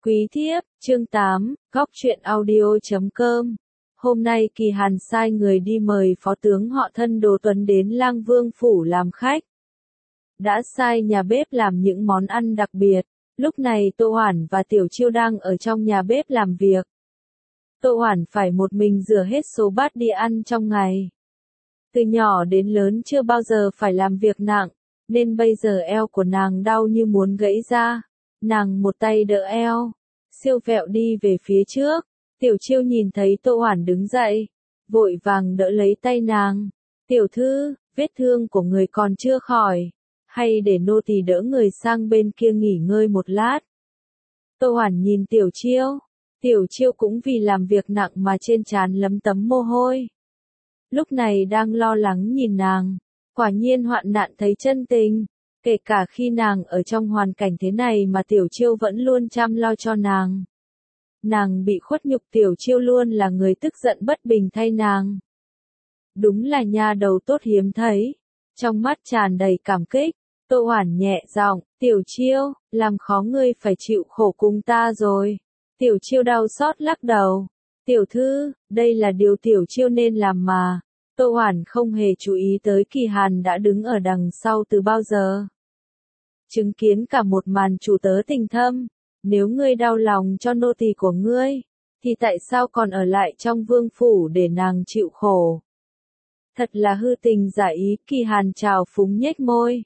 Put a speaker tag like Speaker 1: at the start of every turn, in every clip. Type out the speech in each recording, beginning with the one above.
Speaker 1: Quý thiếp, chương 8, góc truyện audio.com. Hôm nay Kỳ Hàn sai người đi mời phó tướng họ Thân Đỗ Tuấn đến Lang Vương phủ làm khách. Đã sai nhà bếp làm những món ăn đặc biệt. Lúc này Tô Hoản và Tiểu Chiêu đang ở trong nhà bếp làm việc. Tô Hoản phải một mình rửa hết số bát đi ăn trong ngày. Từ nhỏ đến lớn chưa bao giờ phải làm việc nặng, nên bây giờ eo của nàng đau như muốn gãy ra. Nàng một tay đỡ eo, siêu vẹo đi về phía trước. Tiểu Chiêu nhìn thấy Tô Hoản đứng dậy, vội vàng đỡ lấy tay nàng. Tiểu thư, vết thương của người còn chưa khỏi, hay để nô tỳ đỡ người sang bên kia nghỉ ngơi một lát. Tô Hoản nhìn Tiểu Chiêu. Tiểu Chiêu cũng vì làm việc nặng mà trên trán lấm tấm mồ hôi. Lúc này đang lo lắng nhìn nàng, quả nhiên hoạn nạn thấy chân tình. Kể cả khi nàng ở trong hoàn cảnh thế này mà Tiểu Chiêu vẫn luôn chăm lo cho nàng. Nàng bị khuất nhục, Tiểu Chiêu luôn là người tức giận bất bình thay nàng. Đúng là nha đầu tốt hiếm thấy. Trong mắt tràn đầy cảm kích, Tô Hoản nhẹ giọng, Tiểu Chiêu, làm khó ngươi phải chịu khổ cùng ta rồi. Tiểu Chiêu đau xót lắc đầu. Tiểu thư, đây là điều Tiểu Chiêu nên làm mà. Tô Hoản không hề chú ý tới Kỳ Hàn đã đứng ở đằng sau từ bao giờ. Chứng kiến cả một màn chủ tớ tình thâm, nếu ngươi đau lòng cho nô tỳ của ngươi, thì tại sao còn ở lại trong vương phủ để nàng chịu khổ? Thật là hư tình giả ý, Kỳ Hàn trào phúng nhếch môi.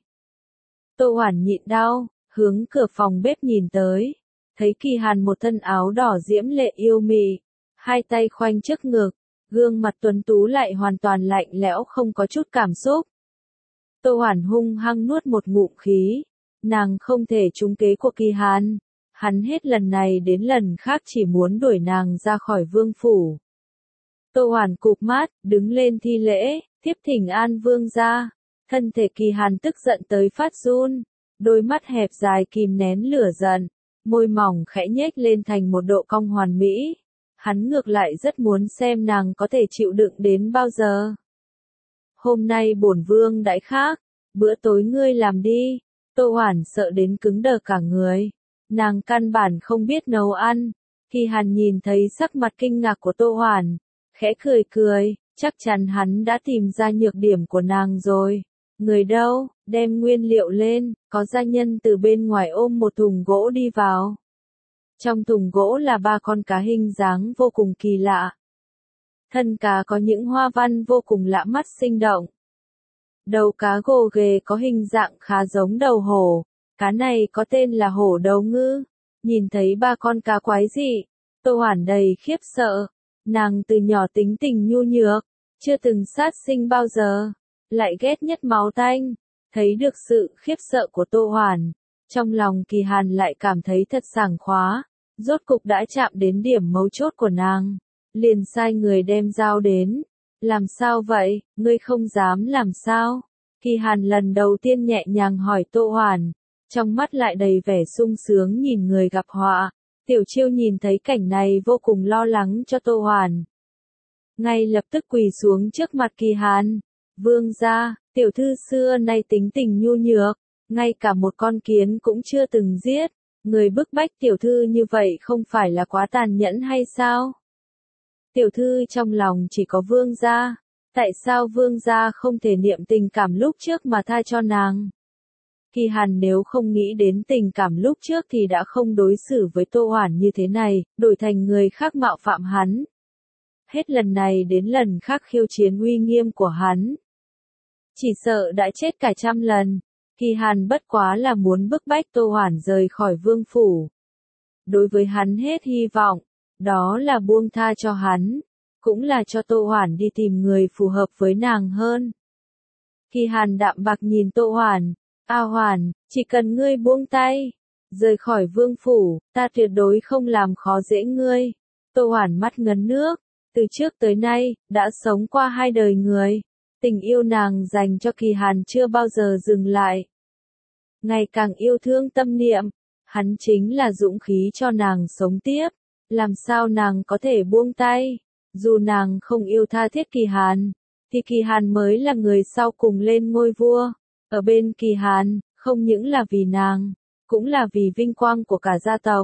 Speaker 1: Tô Hoản nhịn đau, hướng cửa phòng bếp nhìn tới, thấy Kỳ Hàn một thân áo đỏ diễm lệ yêu mị, hai tay khoanh trước ngực, gương mặt tuấn tú lại hoàn toàn lạnh lẽo không có chút cảm xúc. Tô Hoản hung hăng nuốt một ngụm khí, nàng không thể trúng kế của Kỳ Hàn, hắn hết lần này đến lần khác chỉ muốn đuổi nàng ra khỏi vương phủ. Tô Hoản cụp mắt, đứng lên thi lễ, tiếp thỉnh an vương gia. Thân thể Kỳ Hàn tức giận tới phát run, đôi mắt hẹp dài kìm nén lửa giận, môi mỏng khẽ nhếch lên thành một độ cong hoàn mỹ. Hắn ngược lại rất muốn xem nàng có thể chịu đựng đến bao giờ. Hôm nay bổn vương đãi khác, bữa tối ngươi làm đi. Tô Hoản sợ đến cứng đờ cả người. Nàng căn bản không biết nấu ăn. Kỳ Hàn nhìn thấy sắc mặt kinh ngạc của Tô Hoản, khẽ cười cười, chắc chắn hắn đã tìm ra nhược điểm của nàng rồi. Người đâu, đem nguyên liệu lên, có gia nhân từ bên ngoài ôm một thùng gỗ đi vào. Trong thùng gỗ là 3 con cá hình dáng vô cùng kỳ lạ. Thân cá có những hoa văn vô cùng lạ mắt sinh động. Đầu cá gồ ghề có hình dạng khá giống đầu hổ, cá này có tên là hổ đầu ngư. Nhìn thấy 3 con cá quái dị, Tô Hoản đầy khiếp sợ. Nàng từ nhỏ tính tình nhu nhược, chưa từng sát sinh bao giờ, lại ghét nhất máu tanh. Thấy được sự khiếp sợ của Tô Hoản, trong lòng Kỳ Hàn lại cảm thấy thật sảng khoái, rốt cục đã chạm đến điểm mấu chốt của nàng, liền sai người đem dao đến. Làm sao vậy, ngươi không dám làm sao? Kỳ Hàn lần đầu tiên nhẹ nhàng hỏi Tô Hoản, trong mắt lại đầy vẻ sung sướng nhìn người gặp họa. Tiểu Chiêu nhìn thấy cảnh này vô cùng lo lắng cho Tô Hoản, ngay lập tức quỳ xuống trước mặt Kỳ Hàn. Vương gia, tiểu thư xưa nay tính tình nhu nhược, ngay cả một con kiến cũng chưa từng giết. Người bức bách tiểu thư như vậy không phải là quá tàn nhẫn hay sao? Tiểu thư trong lòng chỉ có vương gia, tại sao vương gia không thể niệm tình cảm lúc trước mà tha cho nàng? Kỳ Hàn nếu không nghĩ đến tình cảm lúc trước thì đã không đối xử với Tô Hoản như thế này, đổi thành người khác mạo phạm hắn. Hết lần này đến lần khác khiêu chiến uy nghiêm của hắn. Chỉ sợ đã chết cả trăm lần. Kỳ Hàn bất quá là muốn bức bách Tô Hoản rời khỏi vương phủ. Đối với hắn hết hy vọng, đó là buông tha cho hắn, cũng là cho Tô Hoản đi tìm người phù hợp với nàng hơn. Kỳ Hàn đạm bạc nhìn Tô Hoản, A Hoản, chỉ cần ngươi buông tay, rời khỏi vương phủ, ta tuyệt đối không làm khó dễ ngươi. Tô Hoản mắt ngấn nước, từ trước tới nay, đã sống qua 2 đời người. Tình yêu nàng dành cho Kỳ Hàn chưa bao giờ dừng lại. Ngày càng yêu thương tâm niệm, hắn chính là dũng khí cho nàng sống tiếp. Làm sao nàng có thể buông tay? Dù nàng không yêu tha thiết Kỳ Hàn, thì Kỳ Hàn mới là người sau cùng lên ngôi vua. Ở bên Kỳ Hàn, không những là vì nàng, cũng là vì vinh quang của cả gia tộc,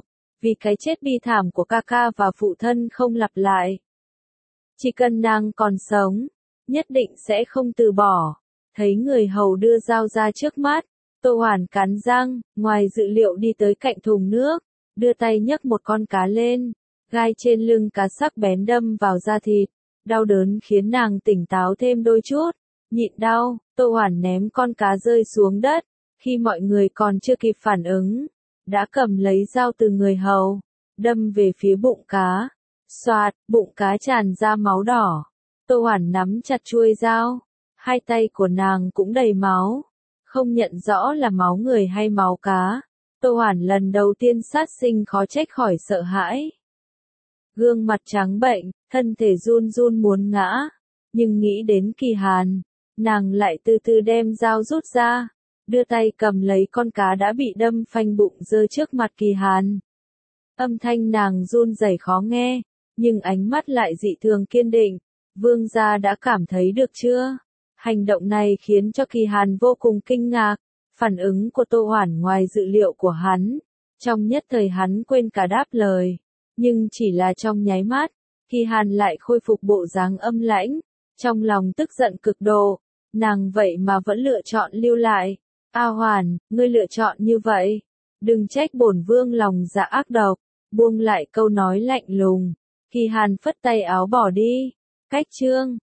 Speaker 1: vì cái chết bi thảm của ca ca và phụ thân không lặp lại. Chỉ cần nàng còn sống, nhất định sẽ không từ bỏ. Thấy người hầu đưa dao ra trước mắt, Tô Hoản cắn răng, ngoài dự liệu đi tới cạnh thùng nước, đưa tay nhấc một con cá lên, gai trên lưng cá sắc bén đâm vào da thịt, đau đớn khiến nàng tỉnh táo thêm đôi chút, nhịn đau, Tô Hoản ném con cá rơi xuống đất, khi mọi người còn chưa kịp phản ứng, đã cầm lấy dao từ người hầu, đâm về phía bụng cá, xoạt, bụng cá tràn ra máu đỏ, Tô Hoản nắm chặt chuôi dao, hai tay của nàng cũng đầy máu, không nhận rõ là máu người hay máu cá. Tô Hoản lần đầu tiên sát sinh khó trách khỏi sợ hãi. Gương mặt trắng bệnh, thân thể run run muốn ngã, nhưng nghĩ đến Kỳ Hàn, nàng lại từ từ đem dao rút ra, đưa tay cầm lấy con cá đã bị đâm phanh bụng giơ trước mặt Kỳ Hàn. Âm thanh nàng run rẩy khó nghe, nhưng ánh mắt lại dị thường kiên định. Vương gia đã cảm thấy được chưa? Hành động này khiến cho Kỳ Hàn vô cùng kinh ngạc, phản ứng của Tô Hoản ngoài dự liệu của hắn. Trong nhất thời hắn quên cả đáp lời, nhưng chỉ là trong nháy mắt, Kỳ Hàn lại khôi phục bộ dáng âm lãnh, trong lòng tức giận cực độ, nàng vậy mà vẫn lựa chọn lưu lại. A Hoản, ngươi lựa chọn như vậy, đừng trách bổn vương lòng dạ ác độc, buông lại câu nói lạnh lùng. Kỳ Hàn phất tay áo bỏ đi. Cách chương